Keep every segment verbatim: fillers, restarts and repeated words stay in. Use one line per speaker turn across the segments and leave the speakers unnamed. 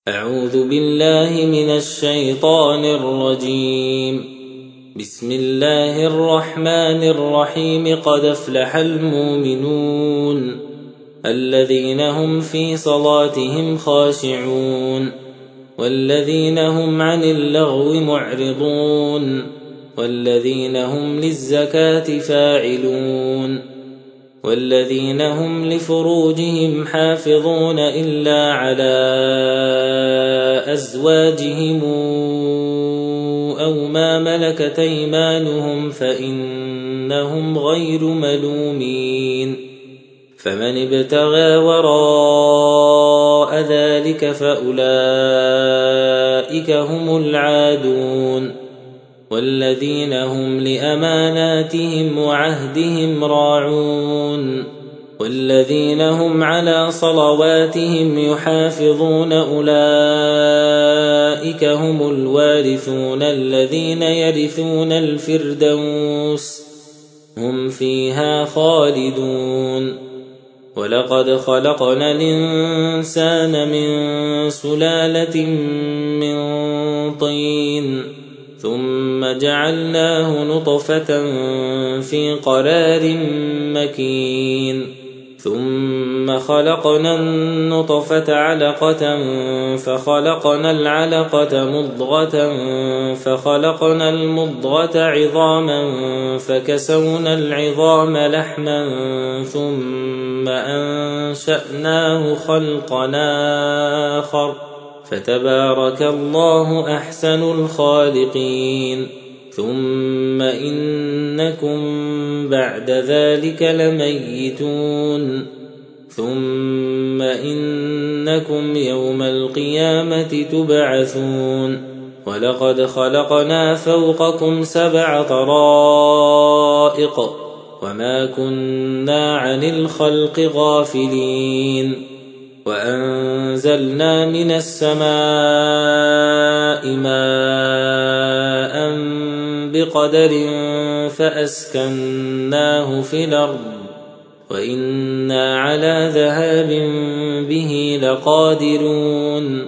أعوذ بالله من الشيطان الرجيم. بسم الله الرحمن الرحيم. قد أفلح المؤمنون الذين هم في صلاتهم خاشعون والذين هم عن اللغو معرضون والذين هم للزكاة فاعلون والذين هم لفروجهم حافظون إلا على أزواجهم أو ما ملكت أيمانهم فإنهم غير ملومين. فمن ابتغى وراء ذلك فأولئك هم العادون والذين هم لأماناتهم وعهدهم راعون والذين هم على صلواتهم يحافظون أولئك هم الوارثون الذين يرثون الفردوس هم فيها خالدون. ولقد خلقنا الإنسان من سلالة من طين ثم جعلناه نطفة في قرار مكين ثم خلقنا النطفة علقة فخلقنا العلقة مضغة فخلقنا المضغة عظاما فكسونا العظام لحما ثم أنشأناه خلقا آخر فتبارك الله أحسن الخالقين. ثم إنكم بعد ذلك لميتون ثم إنكم يوم القيامة تبعثون. ولقد خلقنا فوقكم سبع طرائق وما كنا عن الخلق غافلين وأنزلنا من السماء ماء بقدر فأسكناه في الأرض وإنا على ذهاب به لقادرون.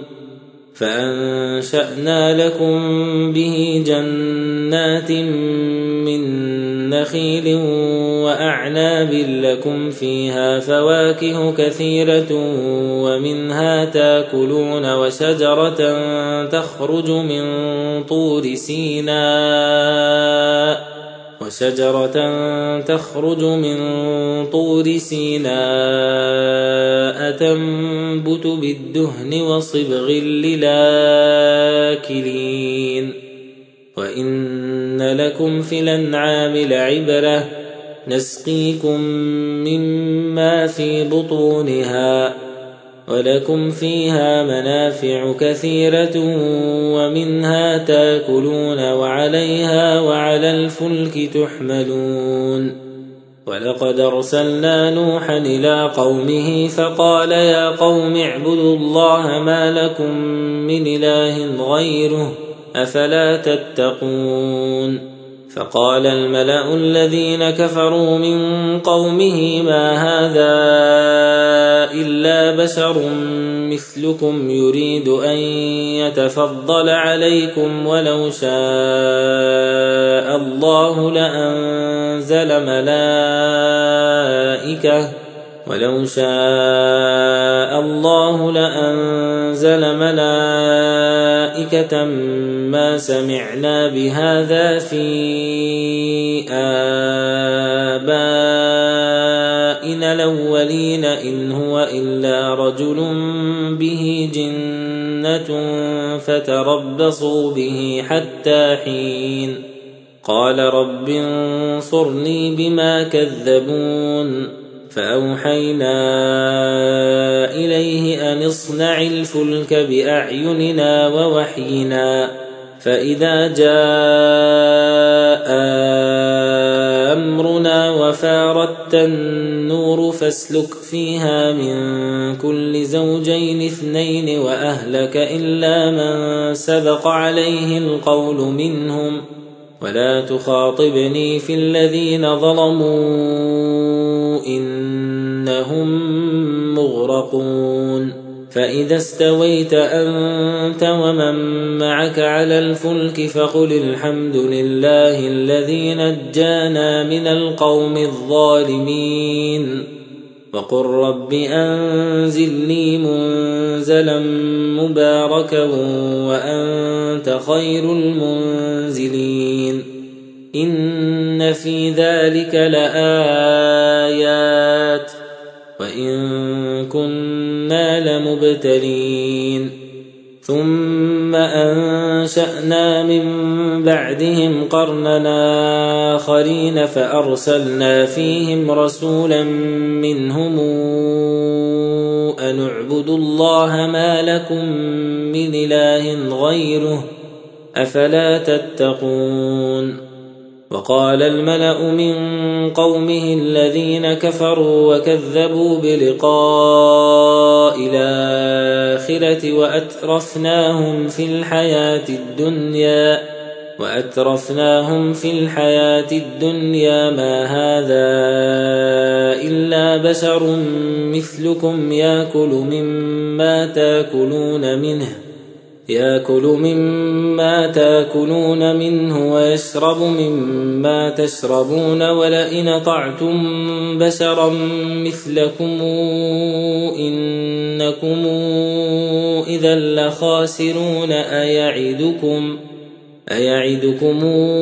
فأنشأنا لكم به جنات من نخيل وأعناب لكم فيها فواكه كثيرة ومنها تاكلون وشجرة تخرج من طور سيناء وشجرة تخرج من طور سيناء تنبت بالدهن وصبغ للآكلين. وإن لكم في الأنعام لعبرة نسقيكم مما في بطونها ولكم فيها منافع كثيرة ومنها تاكلون وعليها وعلى الفلك تحملون. ولقد أرسلنا نوحا إلى قومه فقال يا قوم اعبدوا الله ما لكم من إله غيره أفلا تتقون. فقال الملأ الذين كفروا من قومه ما هذا إلا بشر مثلكم يريد أن يتفضل عليكم ولو شاء الله لأنزل ملائكة ولو شاء الله لأنزل ملائكة ما سمعنا بهذا في آبائنا الأولين إن هو إلا رجل به جنة فتربصوا به حتى حين. قال رب انصرني بما كذبون. فأوحينا إليه أن اصنع الفلك بأعيننا ووحينا فإذا جاء أمرنا وفاردت النور فاسلك فيها من كل زوجين اثنين وأهلك إلا من سبق عليه القول منهم ولا تخاطبني في الذين ظلموا إنهم مغرقون. فإذا استويت أنت ومن معك على الفلك فقل الحمد لله الذي نجانا من القوم الظالمين وقل رب أنزلني منزلا مباركا وأنت خير المنزلين إن في ذلك لآيات وإن كنا لمبتلين ثم أنشأنا من بعدهم قرننا آخرين فأرسلنا فيهم رسولا منهم أن اعبدوا الله ما لكم من إله غيره أفلا تتقون وقال الملأ من قومه الذين كفروا وكذبوا بلقاء الآخرة وأترفناهم في الحياة الدنيا وأترفناهم في الحياة الدنيا ما هذا إلا بشر مثلكم يأكل مما تأكلون منه يأكل مما تأكلون منه ويشرب مما تشربون ولئن أطعتم بشرا مثلكم إنكم إذا لخاسرون أيعدكم أيعدكم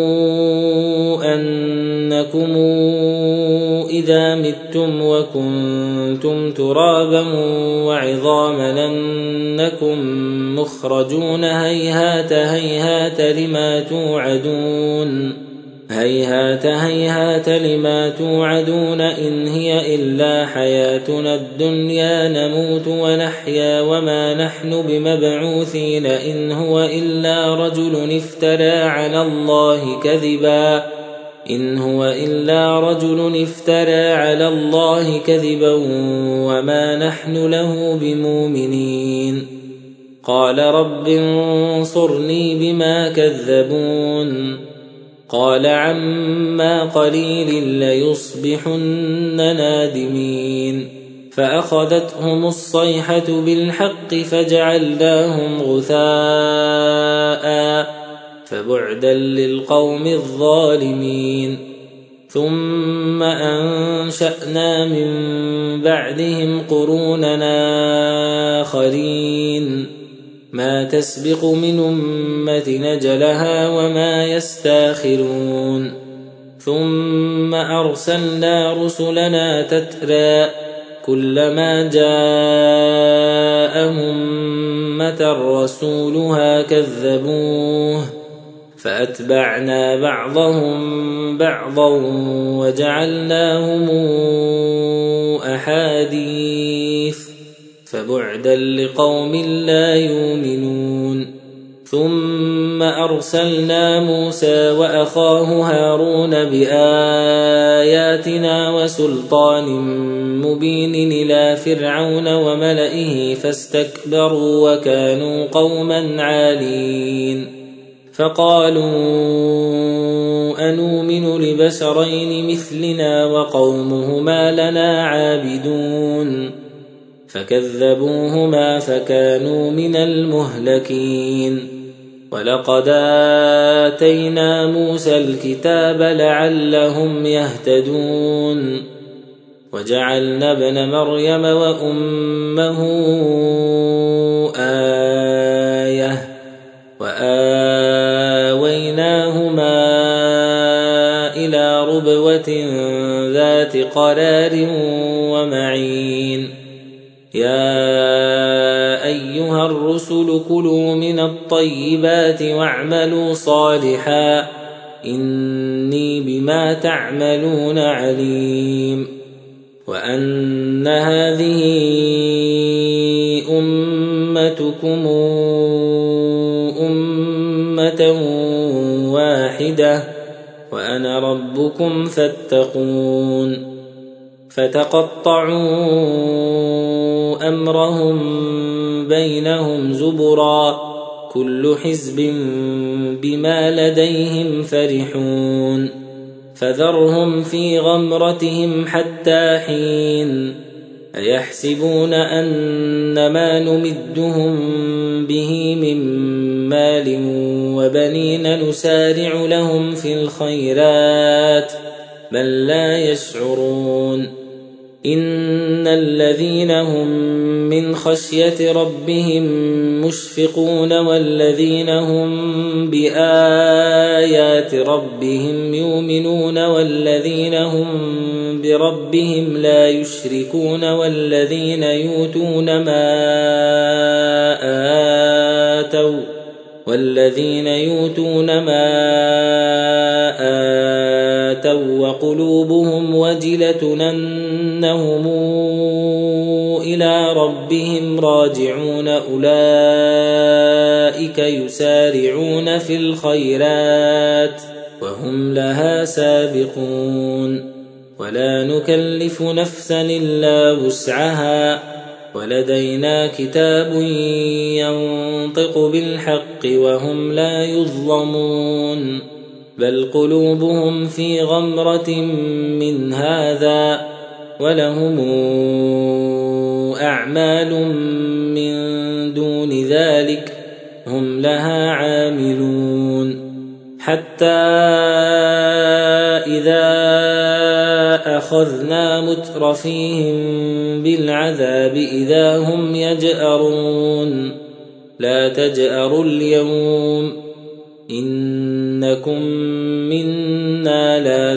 أنكم إذا متم وكنتم ترابا وعظاما أنكم مخرجون هيهات هيهات لما توعدون هيهات هيهات لما توعدون إن هي إلا حياتنا الدنيا نموت ونحيا وما نحن بمبعوثين إن هو إلا رجل افترى على الله كذبا إن هو إلا رجل افترى على الله كذبا وما نحن له بمؤمنين قال رب انصرني بما كذبون قال عما قليل ليصبحن نادمين فأخذتهم الصيحة بالحق فجعلناهم غثاء فبعدا للقوم الظالمين ثم أنشأنا من بعدهم قروننا آخرين ما تسبق من أمة نجلها وما يستاخرون ثم أرسلنا رسلنا تترى كلما جاء أمة رسولها كذبوه فأتبعنا بعضهم بعضا وجعلناهم أحاديث فبعدا لقوم لا يؤمنون ثم أرسلنا موسى وأخاه هارون بآياتنا وسلطان مبين إلى فرعون وملئه فاستكبروا وكانوا قوما عالين فقالوا أنؤمن لبشرين مثلنا وقومهما لنا عابدون فكذبوهما فكانوا من المهلكين ولقد آتينا موسى الكتاب لعلهم يهتدون وجعلنا ابن مريم وأمه آية وآويناهما إلى ربوة ذات قرار ومعين يا أيها الرسل كلوا من الطيبات واعملوا صالحا إني بما تعملون عليم وأن هذه أمتكم أمة واحدة وأنا ربكم فاتقون فتقطعوا أمرهم بينهم زبرا كل حزب بما لديهم فرحون فذرهم في غمرتهم حتى حين أيحسبون أن ما نمدهم به من مال وبنين نسارع لهم في الخيرات بل لا يشعرون إن الذين هم من خشية ربهم مشفقون والذين هم بآيات ربهم يؤمنون والذين هم بربهم لا يشركون والذين يؤتون ما آتوا والذين يؤتون ما آتوا وقلوبهم وجلة أنهم إلى ربهم راجعون أولئك يسارعون في الخيرات وهم لها سابقون ولا نكلف نفسا إلا وسعها ولدينا كتاب ينطق بالحق وهم لا يظلمون بل قلوبهم في غمرة من هذا ولهم أعمال من دون ذلك هم لها عاملون حتى إذا أخذنا مترفيهم بالعذاب إذا هم يجأرون لا تجأروا اليوم إنكم منا لا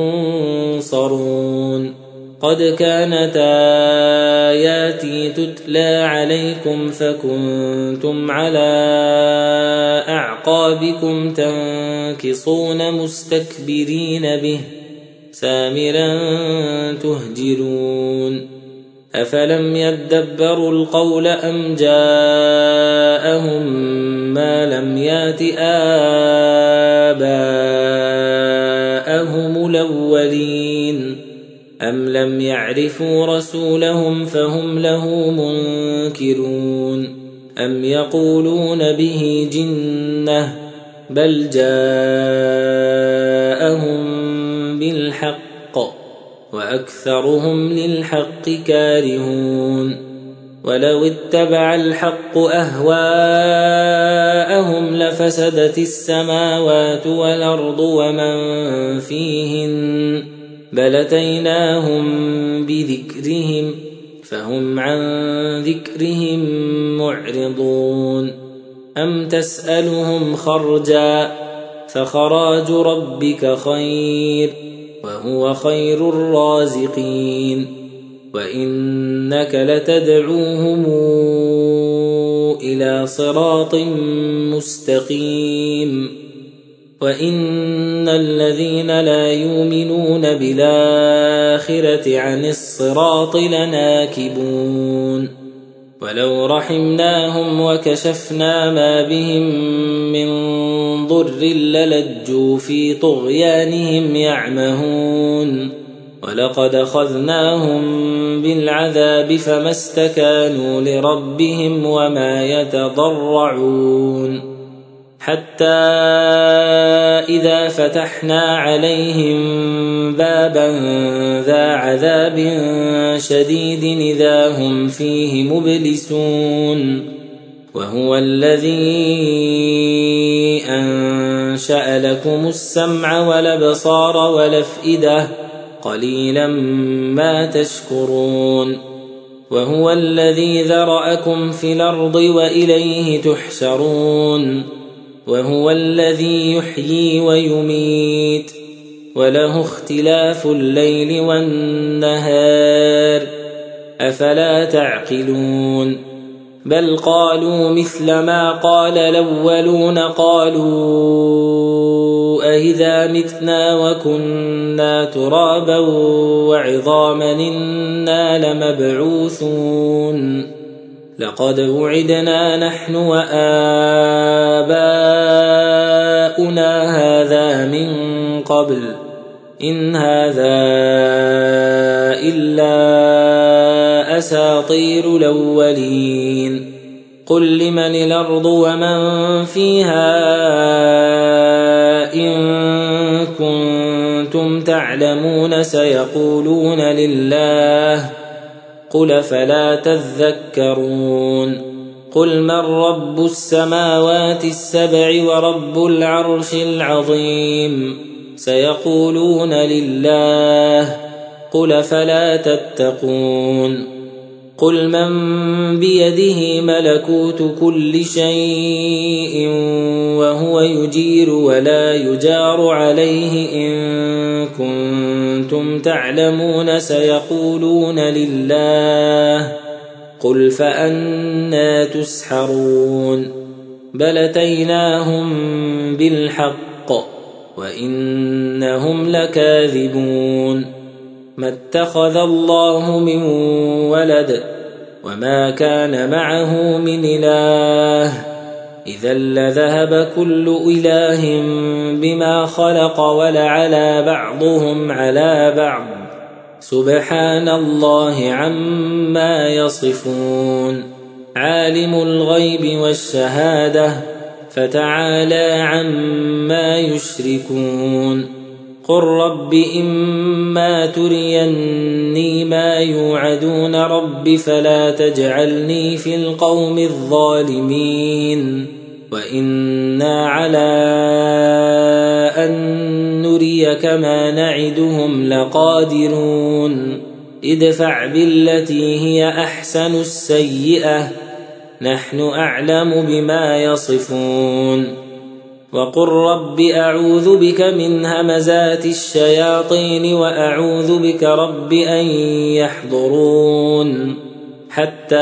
تنصرون قد كانت آياتي تتلى عليكم فكنتم على أعقابكم تنكصون مستكبرين به سامرا تهجرون أفلم يدبروا القول أم جاءهم ما لم يات آباءهم الأولين أم لم يعرفوا رسولهم فهم له منكرون أم يقولون به جنة بل جاءهم بالحق وأكثرهم للحق كارهون ولو اتبع الحق أهواءهم لفسدت السماوات والأرض ومن فيهن بل أتيناهم بذكرهم فهم عن ذكرهم معرضون أم تسألهم خرجا فخراج ربك خير وهو خير الرازقين وإنك لتدعوهم إلى صراط مستقيم وإن الذين لا يؤمنون بالآخرة عن الصراط لناكبون ولو رحمناهم وكشفنا ما بهم من ضر للجوا في طغيانهم يعمهون ولقد أخذناهم بالعذاب فما استكانوا لربهم وما يتضرعون حتى إذا فتحنا عليهم بابا ذا عذاب شديد إذا هم فيه مبلسون وهو الذي أنشأ لكم السمع والأبصار والأفئدة قليلا ما تشكرون وهو الذي ذرأكم في الأرض وإليه تحشرون وهو الذي يحيي ويميت وله اختلاف الليل والنهار أفلا تعقلون بل قالوا مثل ما قال الأولون قالوا أإذا متنا وكنا ترابا وعظاما إنا لمبعوثون لقد وعدنا نحن وآباؤنا هذا من قبل إن هذا إلا أساطير الأولين قل لمن الأرض ومن فيها إن كنتم تعلمون سيقولون لله قل فلا تذكرون قل من رب السماوات السبع ورب العرش العظيم سيقولون لله قل فلا تتقون قل من بيده ملكوت كل شيء وهو يجير ولا يجار عليه إن كنتم تعلمون سيقولون لله قل فأنى تسحرون بل أتيناهم بالحق وإنهم لكاذبون ما اتخذ الله من ولد وما كان معه من إله إذا لذهب كل إله بما خلق ولعلى بعضهم على بعض سبحان الله عما يصفون عالم الغيب والشهادة فتعالى عما يشركون قل رب إما تريني ما يوعدون رب فلا تجعلني في القوم الظالمين وإنا على أن نريك ما نعدهم لقادرون ادفع بالتي هي أحسن السيئة نحن أعلم بما يصفون وقل رب أعوذ بك من همزات الشياطين وأعوذ بك رب أن يحضرون حتى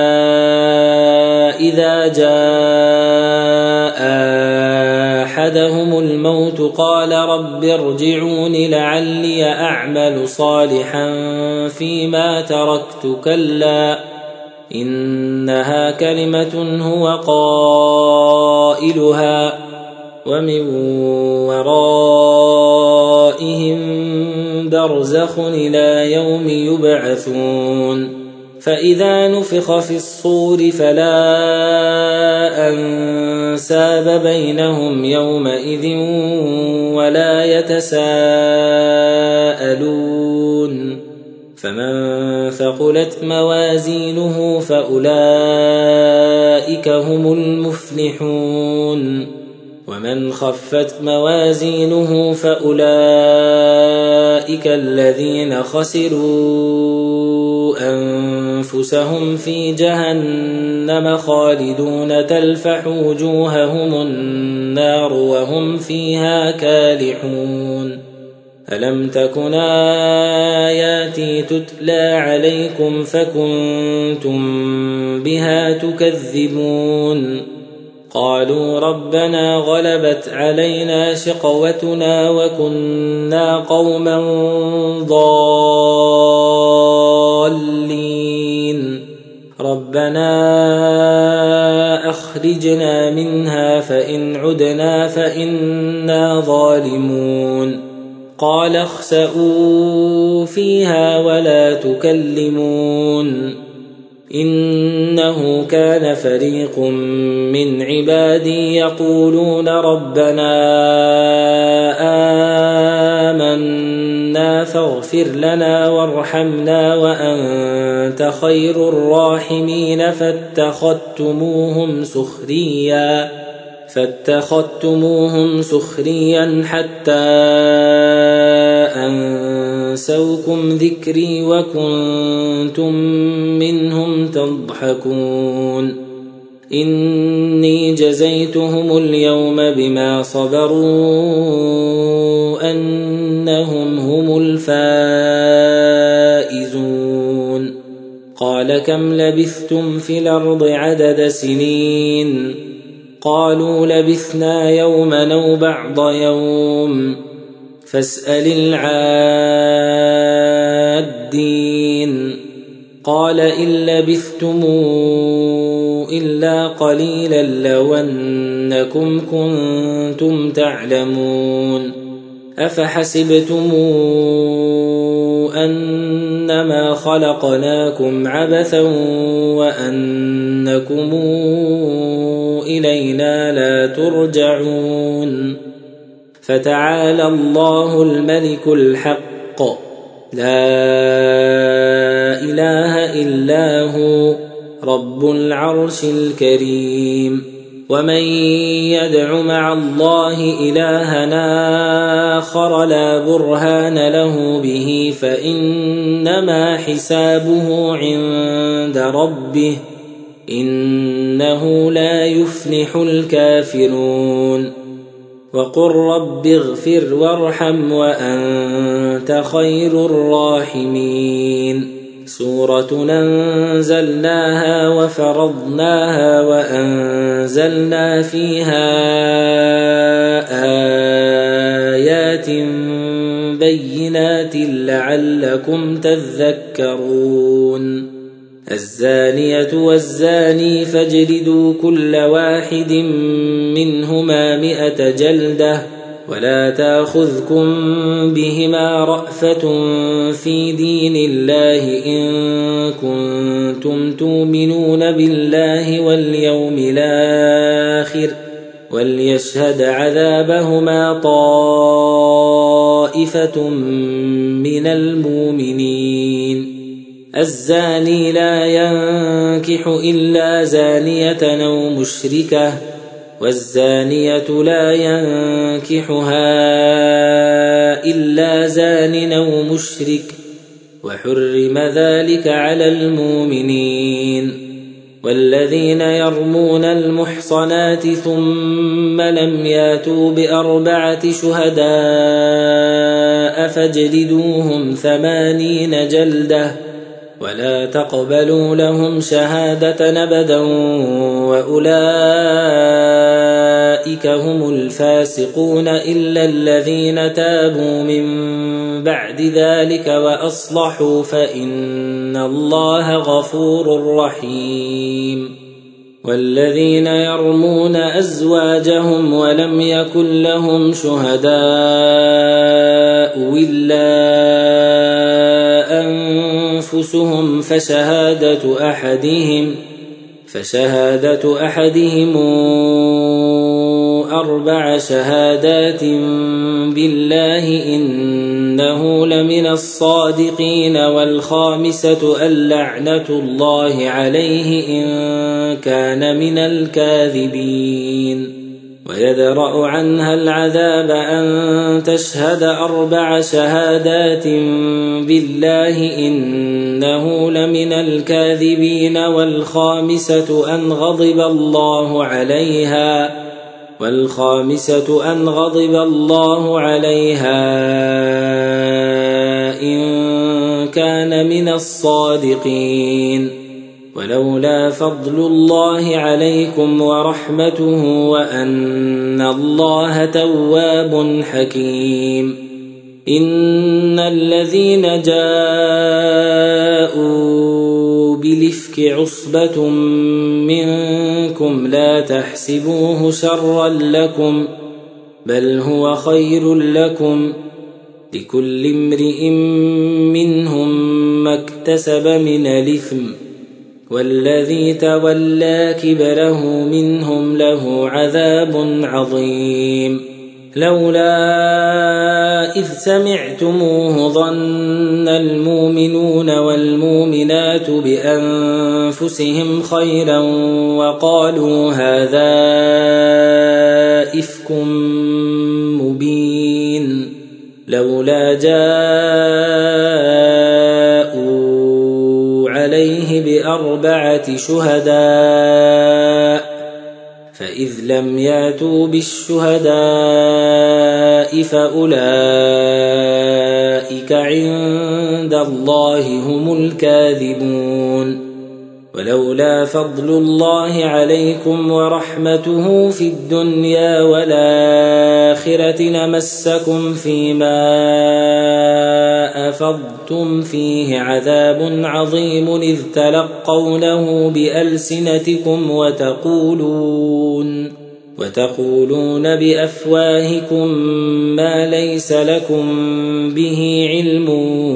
إذا جاء أحدهم الموت قال رب ارجعون لعلي أعمل صالحا فيما تركت كلا إنها كلمة هو قائلها ومن ورائهم برزخ إلى يوم يبعثون فإذا نفخ في الصور فلا أنساب بينهم يومئذ ولا يتساءلون فمن ثقلت موازينه فأولئك هم المفلحون ومن خفت موازينه فأولئك الذين خسروا أنفسهم في جهنم خالدون تلفح وجوههم النار وهم فيها كالحون ألم تكن آياتي تتلى عليكم فكنتم بها تكذبون قالوا ربنا غلبت علينا شقوتنا وكنا قوما ضالين ربنا أخرجنا منها فإن عدنا فإنا ظالمون قال اخسئوا فيها ولا تكلمون إنه كان فريق من عبادي يقولون ربنا آمنا فاغفر لنا وارحمنا وأنت خير الراحمين فاتخذتموهم سخريا فاتخذتموهم سخريا حتى أنسوكم ذكري وكنتم منهم تضحكون إني جزيتهم اليوم بما صبروا أنهم هم الفائزون قال كم لبثتم في الأرض عدد سنين قالوا لبثنا يوما أو بعض يوم فاسأل العادين قال إن لبثتم إلا قليلا لو أنكم كنتم تعلمون أفحسبتم أنما خلقناكم عبثا وأنكم إلينا لا ترجعون فتعالى الله الملك الحق لا إله إلا هو رب العرش الكريم. ومن يدع مع الله إلها آخر لا برهان له به فإنما حسابه عند ربه إنه لا يفلح الكافرون. وقل رب اغفر وارحم وأنت خير الراحمين. سورة أنزلناها وفرضناها وأنزلنا فيها آيات بينات لعلكم تذكرون. الزانية والزاني فاجلدوا كل واحد منهما مئة جلدة ولا تأخذكم بهما رأفة في دين الله إن كنتم تؤمنون بالله واليوم الآخر وليشهد عذابهما طائفة من المؤمنين. الزاني لا ينكح إلا زانية أو مشركة والزانية لا ينكحها إلا زان أو مشرك وحرم ذلك على المؤمنين. والذين يرمون المحصنات ثم لم ياتوا بأربعة شهداء فاجلدوهم ثمانين جلدة ولا تقبلوا لهم شهادة أبدا وأولئك هم الفاسقون إلا الذين تابوا من بعد ذلك وأصلحوا فإن الله غفور رحيم. والذين يرمون أزواجهم ولم يكن لهم شهداء إلا أنفسهم فشهادة أحدهم فشهادة أحدهم أربع شهادات بالله إنه لمن الصادقين. والخامسة اللعنة الله عليه إن كان من الكاذبين. ويدرأ عنها العذاب أن تشهد أربع شهادات بالله إنه لمن الكاذبين. والخامسة أن غضب الله عليها والخامسة أن غضب الله عليها إن كان من الصادقين. ولولا فضل الله عليكم ورحمته وأن الله تواب حكيم. إن الذين جاءوا بالإفك عصبة منكم لا تحسبوه شرا لكم بل هو خير لكم لكل امرئ منهم ما اكتسب من الإثم والذي تولى كبره منهم له عذاب عظيم. لولا إذ سمعتموه ظن المؤمنون والمؤمنات بأنفسهم خيرا وقالوا هذا إفك مبين. لولا جاءوا عليه بأربعة شهداء فإذ لم ياتوا بالشهداء فأولئك عند الله هم الكاذبون. ولولا فضل الله عليكم ورحمته في الدنيا والآخرة لمسكم فيما أفضتم فيه عذاب عظيم إذ تلقونه بألسنتكم وتقولون وتقولون بأفواهكم ما ليس لكم به علم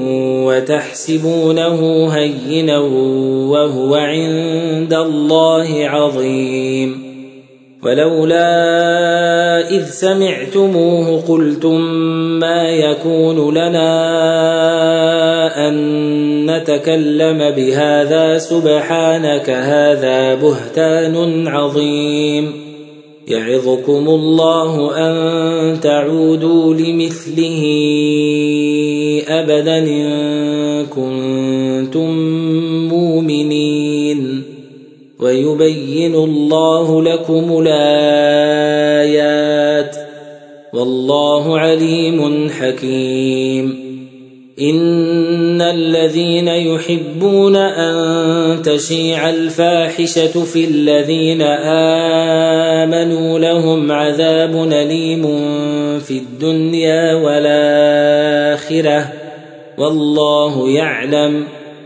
وتحسبونه هينا وهو عند الله عظيم. ولولا إذ سمعتموه قلتم ما يكون لنا أن نتكلم بهذا سبحانك هذا بهتان عظيم يعظكم الله أن تعودوا لمثله أبدا إن كنتم مؤمنين ويبين الله لكم الآيات والله عليم حكيم إن الذين يحبون أن تشيع الفاحشة في الذين آمنوا لهم عذاب أليم في الدنيا والآخرة والله يعلم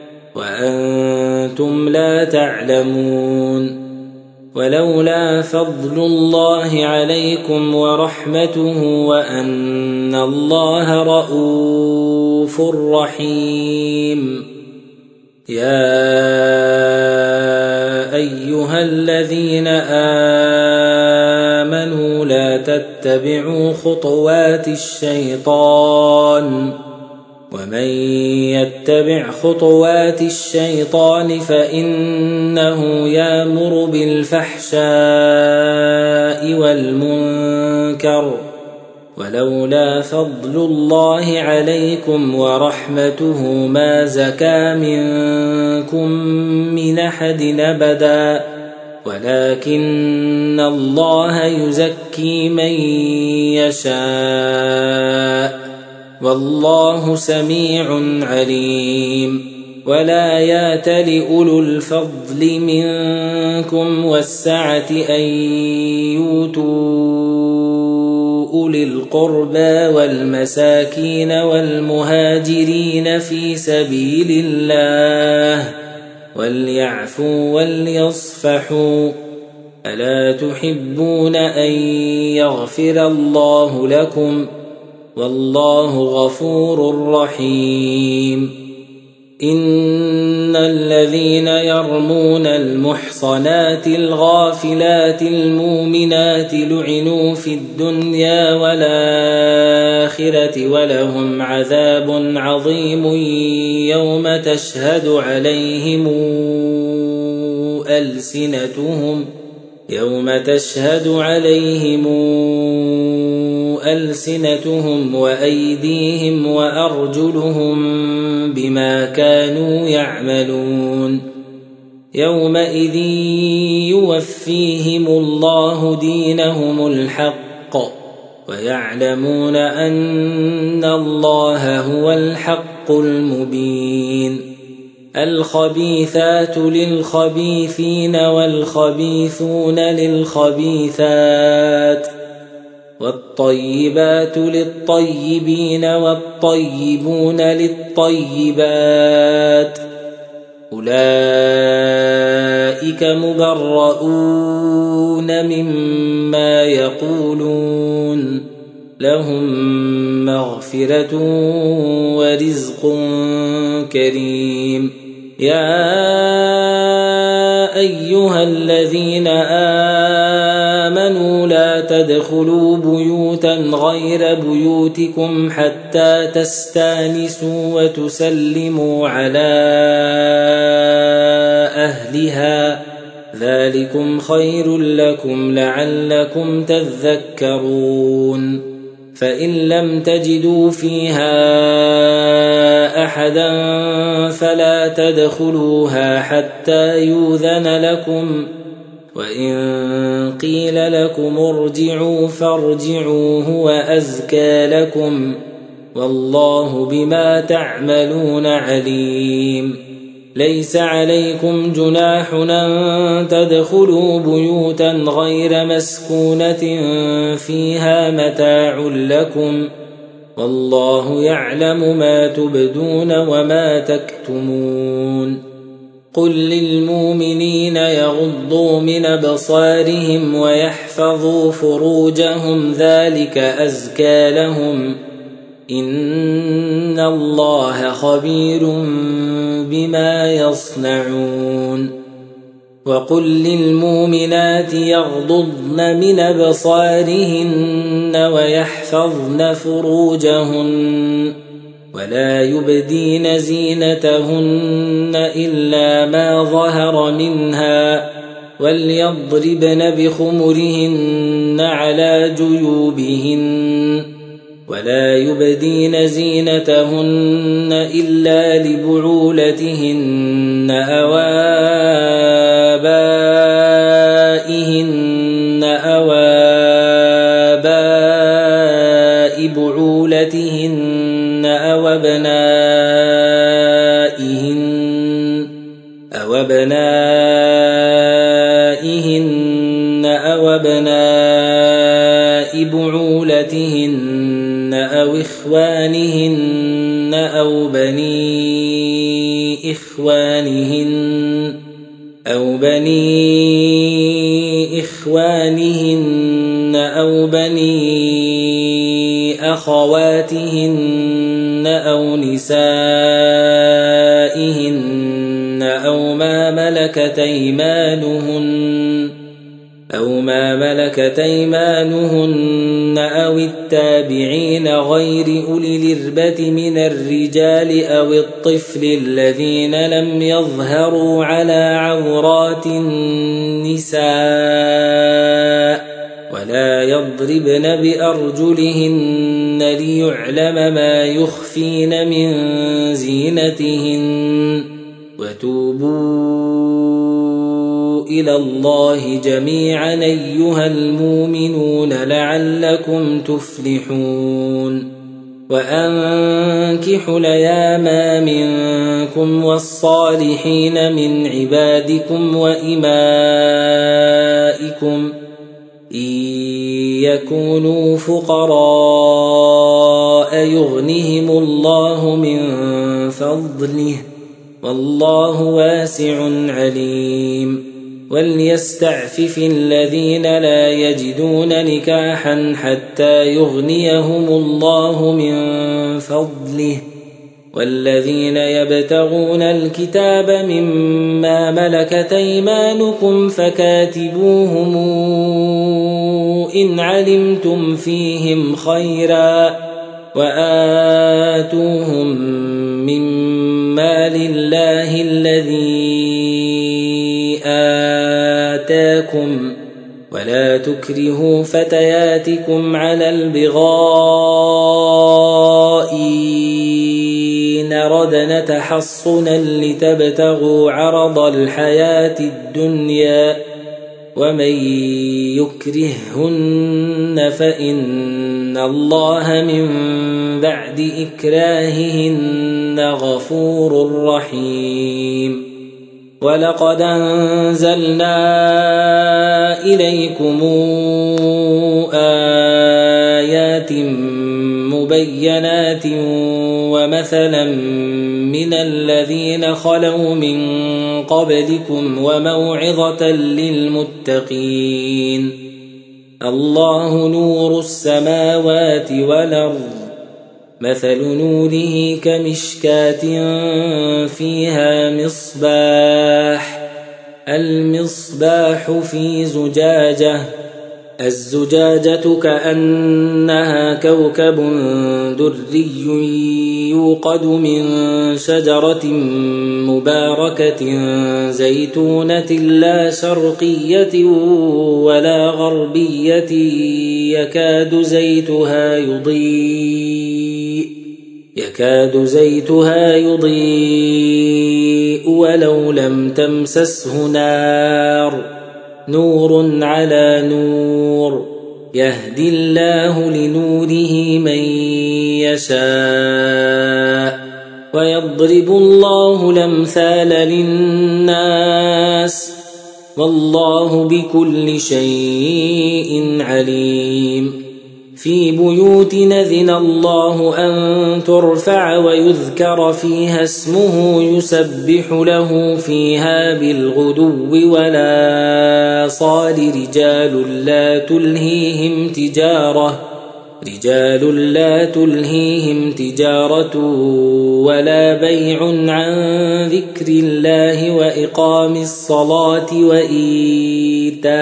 وأنتم لا تعلمون ولولا فضل الله عليكم ورحمته وأن الله رؤوف رحيم يا أيها الذين آمنوا لا تتبعوا خطوات الشيطان ومن يتبع خطوات الشيطان فإنه يأمر بالفحشاء والمنكر ولولا فضل الله عليكم ورحمته ما زكى منكم من أحد أبدا ولكن الله يزكي من يشاء والله سميع عليم ولا يات لأولو الفضل منكم والسعة أن يؤتوا أولي القربى والمساكين والمهاجرين في سبيل الله وليعفوا وليصفحوا ألا تحبون أن يغفر الله لكم والله غفور رحيم إن الذين يرمون المحصنات الغافلات المؤمنات لعنوا في الدنيا والآخرة ولهم عذاب عظيم يوم تشهد عليهم ألسنتهم يوم تشهد عليهم ألسنتهم وأيديهم وأرجلهم بما كانوا يعملون يومئذ يوفيهم الله دينهم الحق ويعلمون أن الله هو الحق المبين الخبيثات للخبيثين والخبيثون للخبيثات والطيبات للطيبين والطيبون للطيبات أولئك مبرؤون مما يقولون لهم مغفرة ورزق كريم يا أيها الذين آمنوا لا تدخلوا بيوتا غير بيوتكم حتى تستانسوا وتسلموا على أهلها ذلكم خير لكم لعلكم تذكرون فإن لم تجدوا فيها أحدا فلا تدخلوها حتى يؤذن لكم وإن قيل لكم ارجعوا فارجعوا هو أزكى لكم والله بما تعملون عليم ليس عليكم جناح أن تدخلوا بيوتا غير مسكونة فيها متاع لكم والله يعلم ما تبدون وما تكتمون قل للمؤمنين يغضوا من أبصارهم ويحفظوا فروجهم ذلك أزكى لهم إن الله خبير بما يصنعون وقل للمؤمنات يغضضن من أبصارهن ويحفظن فروجهن ولا يبدين زينتهن إلا ما ظهر منها وليضربن بخمرهن على جيوبهن ولا يبدين زينتهن إلا لبعولتهن أو آبائهن أو آباء بعولتهن أو أبنائهن أو أبنائهن أو أبناء بعولتهن أو إخوانهن أو بني إخوانهن أو بني إخوانهن أو بني أخواتهن أو نسائهن أو ما ملكت أيمانهن أو ما ملكت أيمانهن أو التابعين غير أولي الإربة من الرجال أو الطفل الذين لم يظهروا على عورات النساء ولا يضربن بأرجلهن ليعلم ما يخفين من زينتهن وتوبوا إلى الله جميعا أيها المؤمنون لعلكم تفلحون وأنكحوا الأيام منكم والصالحين من عبادكم وإمائكم إن يكونوا فقراء يغنهم الله من فضله والله واسع عليم وليستعفف الذين لا يجدون نكاحا حتى يغنيهم الله من فضله والذين يبتغون الكتاب مما ملكت أيمانكم فكاتبوهم إن علمتم فيهم خيرا وآتوهم مما لله الذي آتاكم ولا تكرهوا فتياتكم على البغاء إن ردنا تحصنا لتبتغوا عرض الحياة الدنيا ومن يكرههن فإن الله من بعد إكراههن غفور رحيم ولقد أنزلنا إليكم آيات مبينات ومثلا من الذين خلوا من قبلكم وموعظة للمتقين الله نور السماوات والأرض مثل نوره كمشكاة فيها مصباح المصباح في زجاجة الزجاجة كأنها كوكب دري يوقد من شجرة مباركة زيتونة لا شرقية ولا غربية يكاد زيتها يضيء يكاد زيتها يضيء ولو لم تمسسه نار نور على نور يهدي الله لنوره من يشاء ويضرب الله الأمثال للناس والله بكل شيء عليم في بيوت نذن الله أن ترفع ويذكر فيها اسمه يسبح له فيها بالغدو ولا صال رجال لا تلهيهم تجارة رجال لا تلهيهم تجارة ولا بيع عن ذكر الله وإقام الصلاة وإيتاء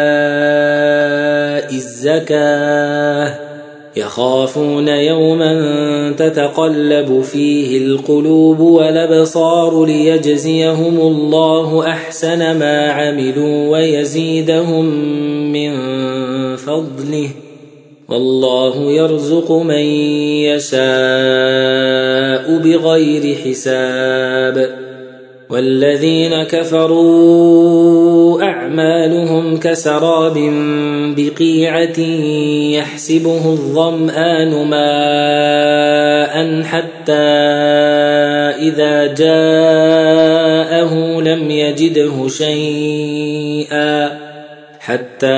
الزكاة يخافون يوما تتقلب فيه القلوب والأبصار ليجزيهم الله أحسن ما عملوا ويزيدهم من فضله والله يرزق من يشاء بغير حساب. والذين كفروا أعمالهم كسراب بقيعة يحسبه الظمآن ماء حتى إذا جاءه لم يجده شيئا حتى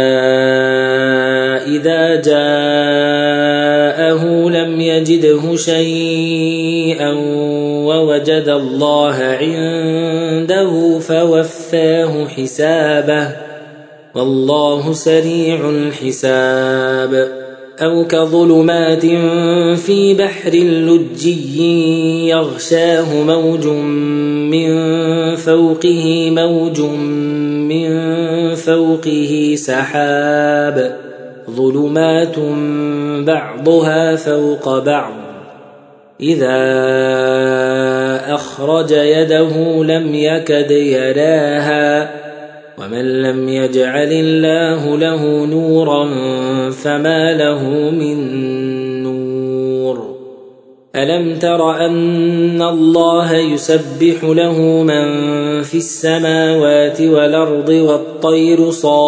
إذا جاءه لم يجده شيئا ووجد الله عنده فوفاه حسابه والله سريع الحساب. أو كظلمات في بحر لجي يغشاه موج من فوقه موج من فوقه سحاب ظلمات بعضها فوق بعض إذا أخرج يده لم يكد يراها ومن لم يجعل الله له نورا فما له من نور. ألم تر أن الله يسبح له من في السماوات والأرض والطير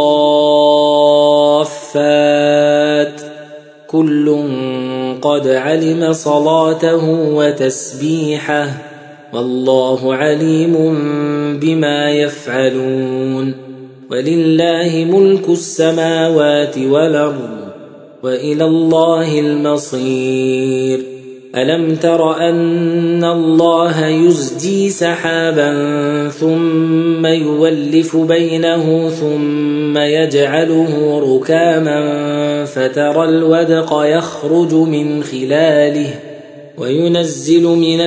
صافات كل قد علم صلاته وتسبيحه والله عليم بما يفعلون. ولله ملك السماوات والأرض وإلى الله المصير. ألم تر أن الله يزجي سحابا ثم يولف بينه ثم يجعله ركاما فترى الودق يخرج من خلاله وينزل من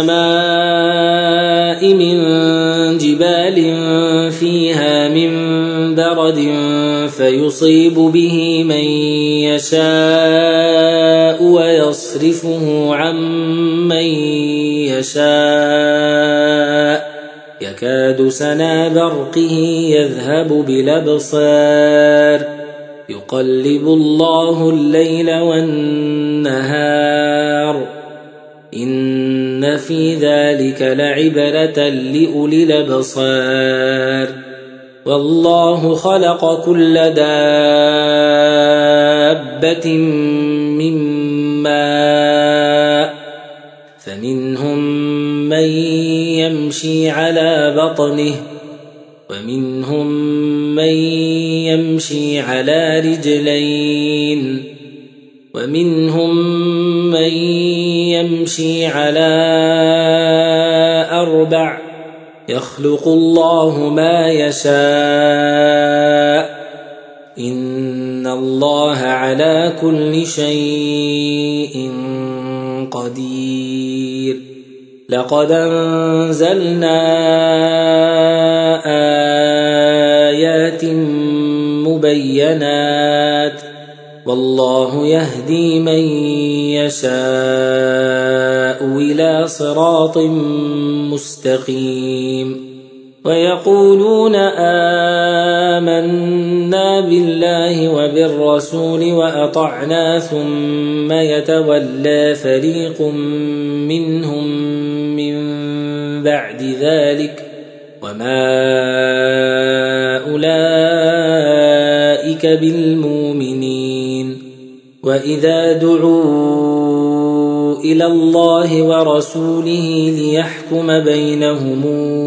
السماء من جبال فيها من برد فيصيب به من يشاء ويصرفه عن من يشاء يكاد سنا برقه يذهب بالأبصار يقلب الله الليل والنهار إن في ذلك لعبرة لأولي الأبصار. والله خلق كل دابة من ماء فمنهم من يمشي على بطنه ومنهم من يمشي على رجلين ومنهم من يمشي على أربع يخلق الله ما يشاء إن الله على كل شيء قدير. لقد أنزلنا آيات مبينات والله يهدي من يشاء إلى صراط مستقيم. ويقولون آمنا بالله وبالرسول وأطعنا ثم يتولى فريق منهم من بعد ذلك وما أولئك بالمؤمنين. وإذا دعوا إلى الله ورسوله ليحكم بينهم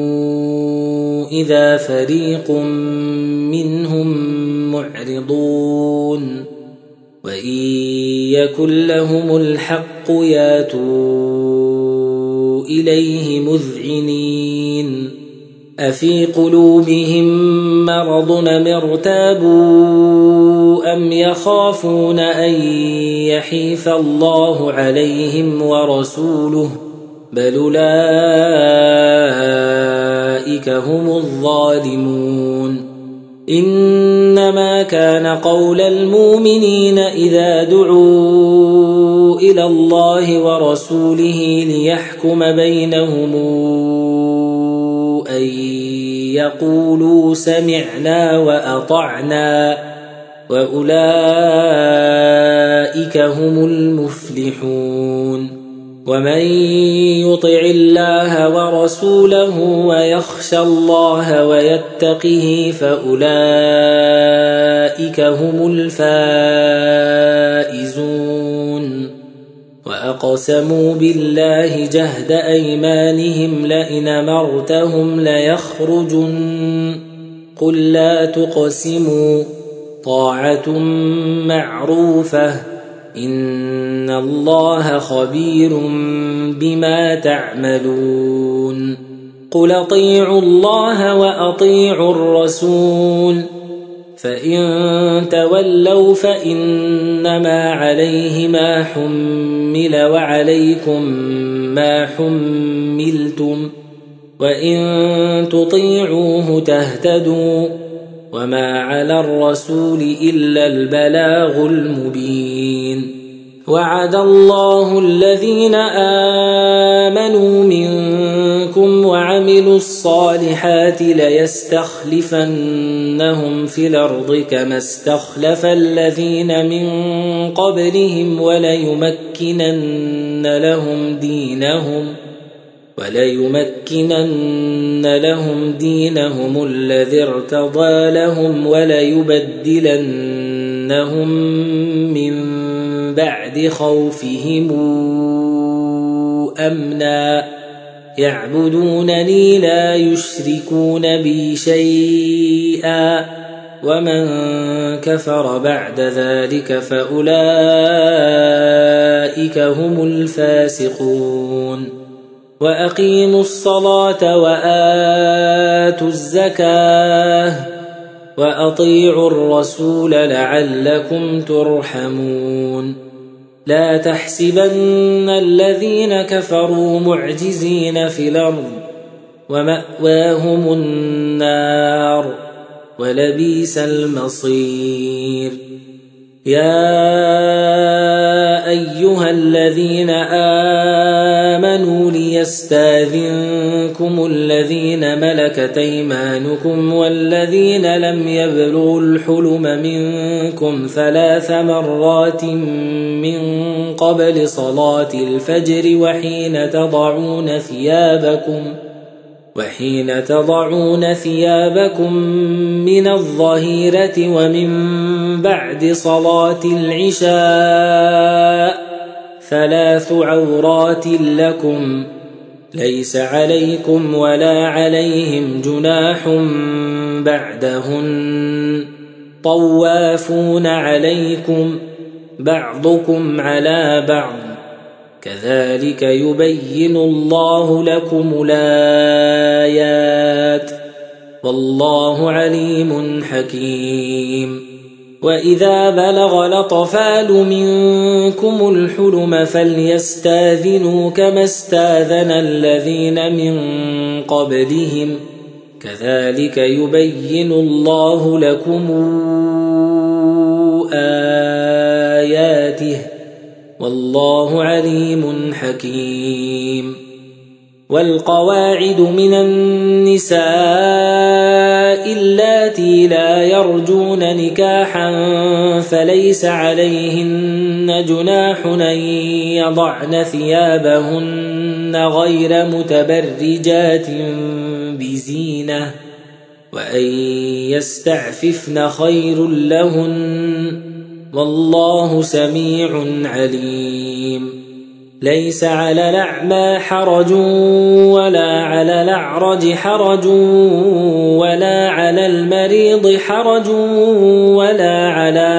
إذا فريق منهم معرضون وإن يكن لهم الحق ياتوا إليه مذعنين أفي قلوبهم مرض أم ارتابوا أم يخافون أن يحيف الله عليهم ورسوله بل أولئك هم الظالمون إنما كان قول المؤمنين إذا دعوا إلى الله ورسوله ليحكم بينهم أن يقولوا سمعنا وأطعنا وأولئك هم المفلحون ومن يطع الله ورسوله ويخشى الله ويتقه فأولئك هم الفائزون وأقسموا بالله جهد أيمانهم لئن أمرتهم ليخرجن قل لا تقسموا طاعة معروفة إن الله خبير بما تعملون قل أطيعوا الله وأطيعوا الرسول فإن تولوا فإنما عليه ما حمل وعليكم ما حملتم وإن تطيعوه تهتدوا وما على الرسول إلا البلاغ المبين وعد الله الذين آمنوا منكم وعملوا الصالحات ليستخلفنهم في الأرض كما استخلف الذين من قبلهم وليمكنن لهم دينهم وليمكنن لهم دينهم الذي ارتضى لهم وليبدلنهم من بعد خوفهم أمنا يعبدونني لا يشركون بي شيئا ومن كفر بعد ذلك فأولئك هم الفاسقون وأقيموا الصلاة وآتوا الزكاة وأطيعوا الرسول لعلكم ترحمون لا تحسبن الذين كفروا معجزين في الأرض ومأواهم النار ولبئس المصير يا أيها الذين آمنوا ليستاذنكم الذين ملكت أيمانكم والذين لم يبلغوا الحلم منكم ثلاث مرات من قبل صلاة الفجر وحين تضعون ثيابكم وحين تضعون ثيابكم من الظهيرة ومن بعد صلاة العشاء ثلاث عورات لكم ليس عليكم ولا عليهم جناح بعدهن طوافون عليكم بعضكم على بعض كذلك يبين الله لكم الآيات والله عليم حكيم وإذا بلغ الأطفال منكم الحلم فليستاذنوا كما استاذن الذين من قبلهم كذلك يبين الله لكم آياته والله عليم حكيم والقواعد من النساء اللاتي لا يرجون نكاحا فليس عليهن جناح أن يضعن ثيابهن غير متبرجات بزينة وأن يستعففن خير لهن والله سميع عليم ليس على الأعمى حرج ولا على الأعرج حرج ولا على المريض حرج ولا على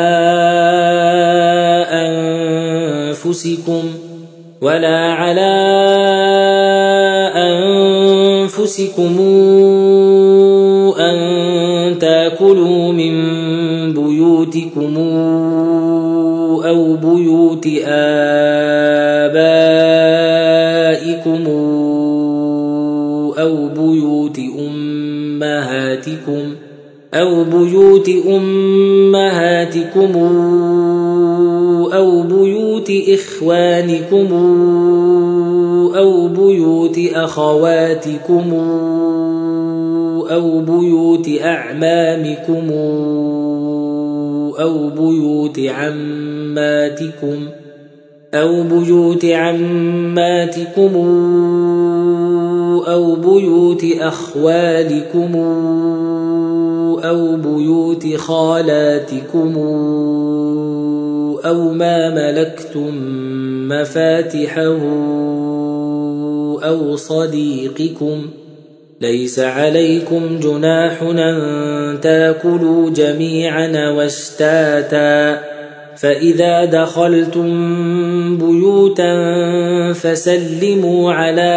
أنفسكم ولا على أنفسكم أن تأكلوا من بيوتكم أو بيوت آبائكم أو بيوت أمهاتكم أو بيوت أمهاتكم أو بيوت إخوانكم أو بيوت أخواتكم أو بيوت أعمامكم أو بيوت عماتكم أو بيوت عماتكم أو بيوت أخوالكم أو بيوت خالاتكم أو ما ملكتم مفاتحه أو صديقكم. ليس عليكم جناح أن تأكلوا جميعا واشتاتا، فإذا دخلتم بيوتا فسلموا على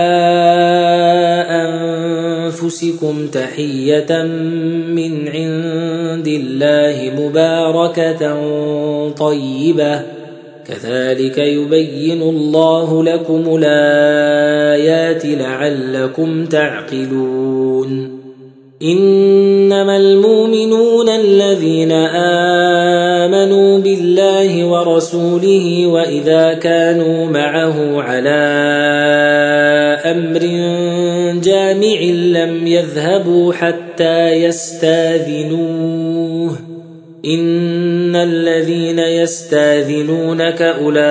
أنفسكم تحية من عند الله مباركة طيبة، كذلك يبين الله لكم الآيات لعلكم تعقلون. إنما المؤمنون الذين آمنوا بالله ورسوله وإذا كانوا معه على أمر جامع لم يذهبوا حتى يستاذنوه. إن الذين يستاذنونك أولئك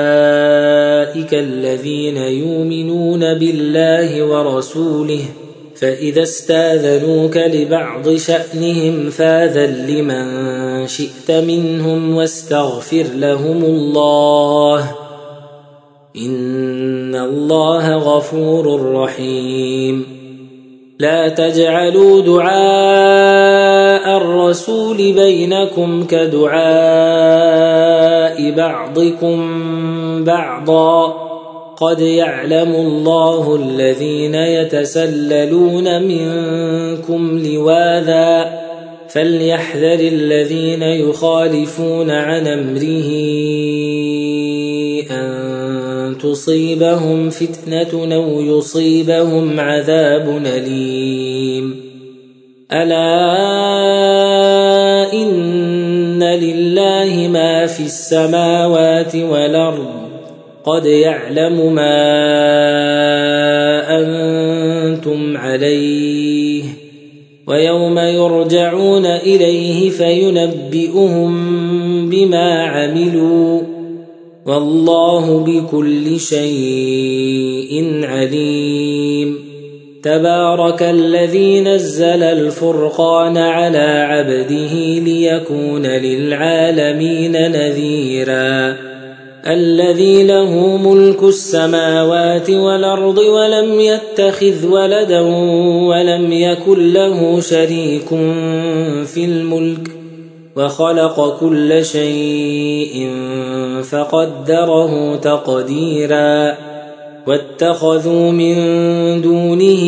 الذين يؤمنون بالله ورسوله، فإذا استاذنوك لبعض شأنهم فاذن لمن شئت منهم واستغفر لهم الله، إن الله غفور رحيم. لا تجعلوا دعاء الرسول بينكم كدعاء بعضكم بعضا، قد يعلم الله الذين يتسللون منكم لواذا، فليحذر الذين يخالفون عن أمره أن تصيبهم فتنة أو يصيبهم عذاب أليم. ألا إن لله ما في السماوات والأرض، قد يعلم ما أنتم عليه، ويوم يرجعون إليه فينبئهم بما عملوا، والله بكل شيء عليم. تبارك الذي نزل الفرقان على عبده ليكون للعالمين نذيرا، الذي له ملك السماوات والأرض ولم يتخذ ولدا ولم يكن له شريك في الملك، وخلق كل شيء فقدره تقديرا. واتخذوا من دونه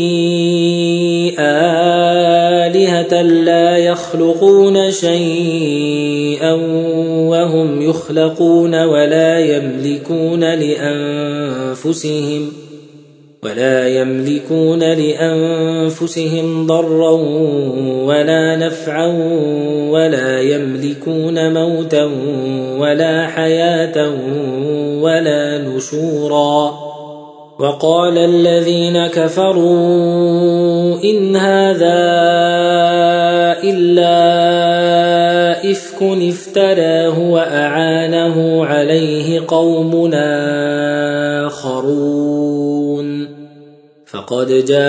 آلهة لا يخلقون شيئا وهم يخلقون ولا يملكون لأنفسهم ولا يملكون لأنفسهم ضرا ولا نفعا ولا يملكون موتا ولا حياة ولا نشورا. وقال الذين كفروا إن هذا إلا إفك افتراه وأعانه عليه قوم آخرون، فقد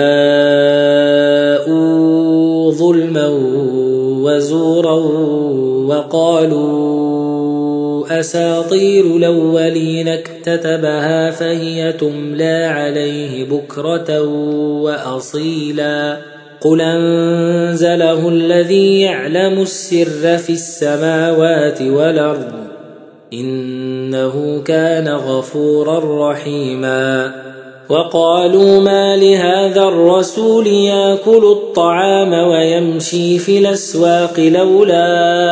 جاءوا ظلما وزورا وقالوا أساطير الأولين اكتتبها فهي تملى عليه بكرة وأصيلا. قل أنزله الذي يعلم السر في السماوات والأرض، إنه كان غفورا رحيما. وقالوا ما لهذا الرسول يأكل الطعام ويمشي في الأسواق لولا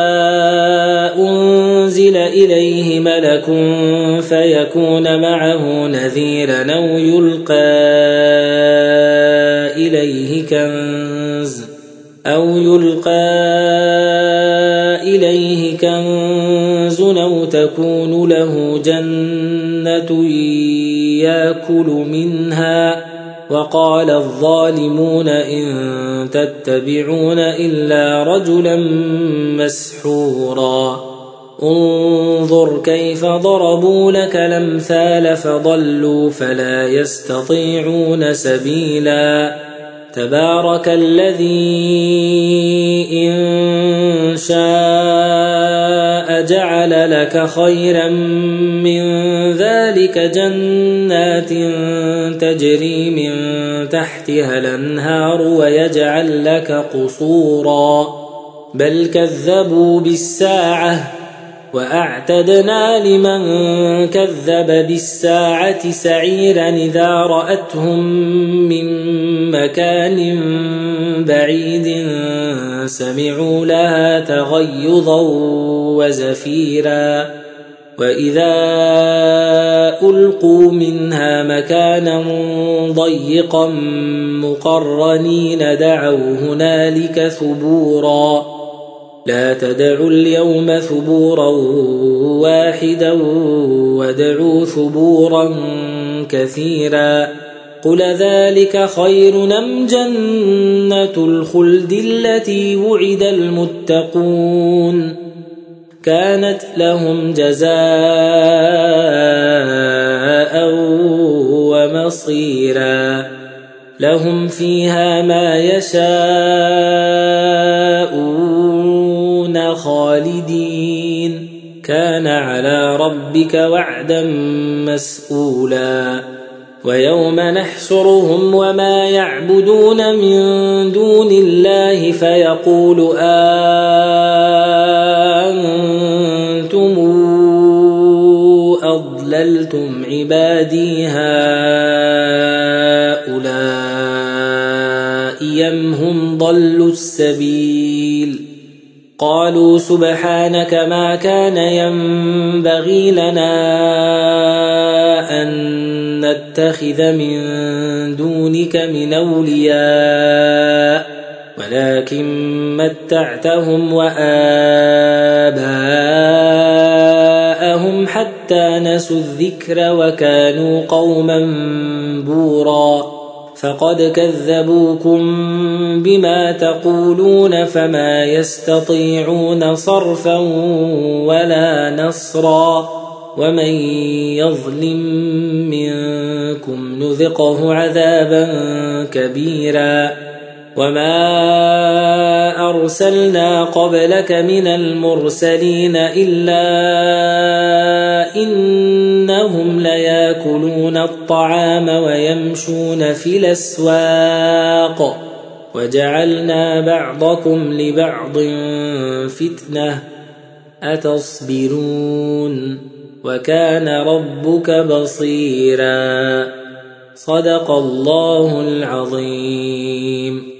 أنزل إليه ملك فيكون معه نذيرا أو يلقى إليه كنز أو يلقى إليه كنز أو تكون له جنة يأكل منها وقال الظالمون إن تتبعون إلا رجلا مسحورا انظر كيف ضربوا لك الأمثال فضلوا فلا يستطيعون سبيلا تبارك الذي إن شاء جعل لك خيرا من ذلك جنات تجري من تحتها الأنهار ويجعل لك قصورا بل كذبوا بالساعة وأعتدنا لمن كذب بالساعة سعيرا إذا رأتهم من مكان بعيد سمعوا لها تغيظا وزفيرا وإذا ألقوا منها مكانا ضيقا مقرنين دعوا هنالك ثبورا لا تدعوا اليوم ثبورا واحدا وادعوا ثبورا كثيرا قل ذلك خير أم جنة الخلد التي وعد المتقون كانت لهم جزاء ومصيرا لهم فيها ما يشاءون خالدين كان على ربك وعدا مسئولا ويوم نحشرهم وما يعبدون من دون الله فيقول أنتم أضللتم عبادي هؤلاء أم هم ضلوا السبيل قالوا سبحانك ما كان ينبغي لنا أن نتخذ من دونك من أولياء ولكن متعتهم وآباءهم حتى نسوا الذكر وكانوا قوما بورا فقد كذبوكم بما تقولون فما يستطيعون صرفا ولا نصرا ومن يظلم منكم نذقه عذابا كبيرا وما أرسلنا قبلك من المرسلين إلا إنهم ليأكلون الطعام ويمشون في الأسواق وجعلنا بعضكم لبعض فتنة أتصبرون وكان ربك بصيرا صدق الله العظيم.